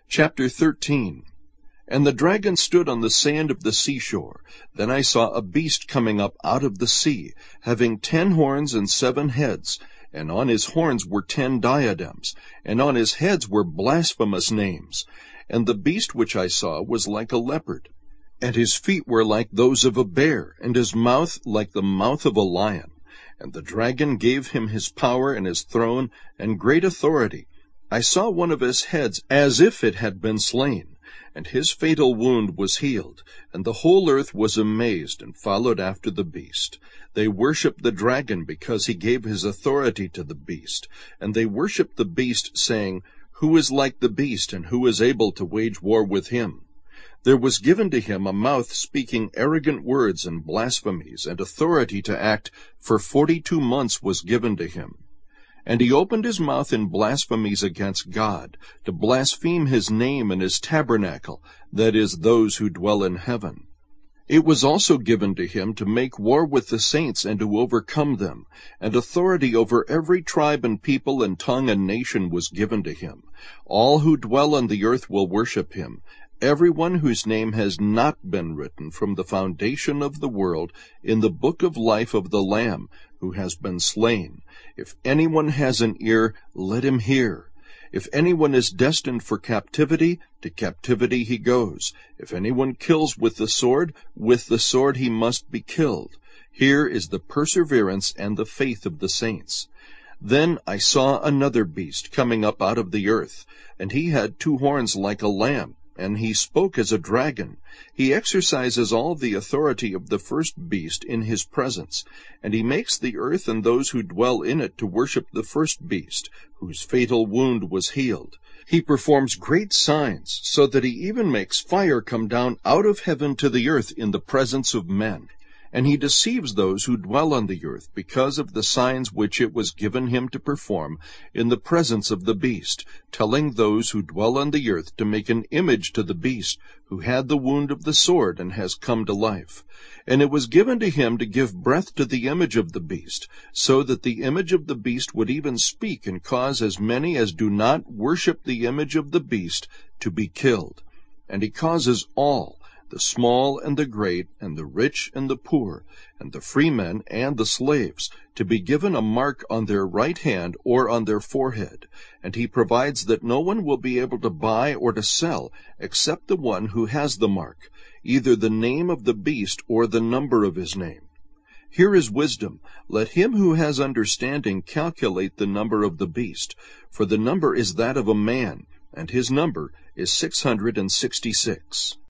Chapter 13. And the dragon stood on the sand of the seashore. Then I saw a beast coming up out of the sea, having 10 horns and 7 heads, and on his horns were 10 diadems, and on his heads were blasphemous names. And the beast which I saw was like a leopard, and his feet were like those of a bear, and his mouth like the mouth of a lion. And the dragon gave him his power and his throne and great authority. I saw one of his heads as if it had been slain, and his fatal wound was healed, and the whole earth was amazed and followed after the beast. They worshipped the dragon because he gave his authority to the beast, and they worshipped the beast, saying, "Who is like the beast, and who is able to wage war with him?" There was given to him a mouth speaking arrogant words and blasphemies, and authority to act for 42 months was given to him. And he opened his mouth in blasphemies against God, to blaspheme his name and his tabernacle, that is, those who dwell in heaven. It was also given to him to make war with the saints and to overcome them, and authority over every tribe and people and tongue and nation was given to him. All who dwell on the earth will worship him, everyone whose name has not been written from the foundation of the world in the book of life of the Lamb, who has been slain. If anyone has an ear, let him hear. If anyone is destined for captivity, to captivity he goes. If anyone kills with the sword he must be killed. Here is the perseverance and the faith of the saints. Then I saw another beast coming up out of the earth, and he had 2 horns like a lamb, and he spoke as a dragon. He exercises all the authority of the first beast in his presence, and he makes the earth and those who dwell in it to worship the first beast, whose fatal wound was healed. He performs great signs, so that he even makes fire come down out of heaven to the earth in the presence of men. And he deceives those who dwell on the earth because of the signs which it was given him to perform in the presence of the beast, telling those who dwell on the earth to make an image to the beast, who had the wound of the sword and has come to life. And it was given to him to give breath to the image of the beast, so that the image of the beast would even speak and cause as many as do not worship the image of the beast to be killed. And he causes all, the small and the great, and the rich and the poor, and the free men and the slaves, to be given a mark on their right hand or on their forehead. And he provides that no one will be able to buy or to sell except the one who has the mark, either the name of the beast or the number of his name. Here is wisdom. Let him who has understanding calculate the number of the beast, for the number is that of a man, and his number is 666.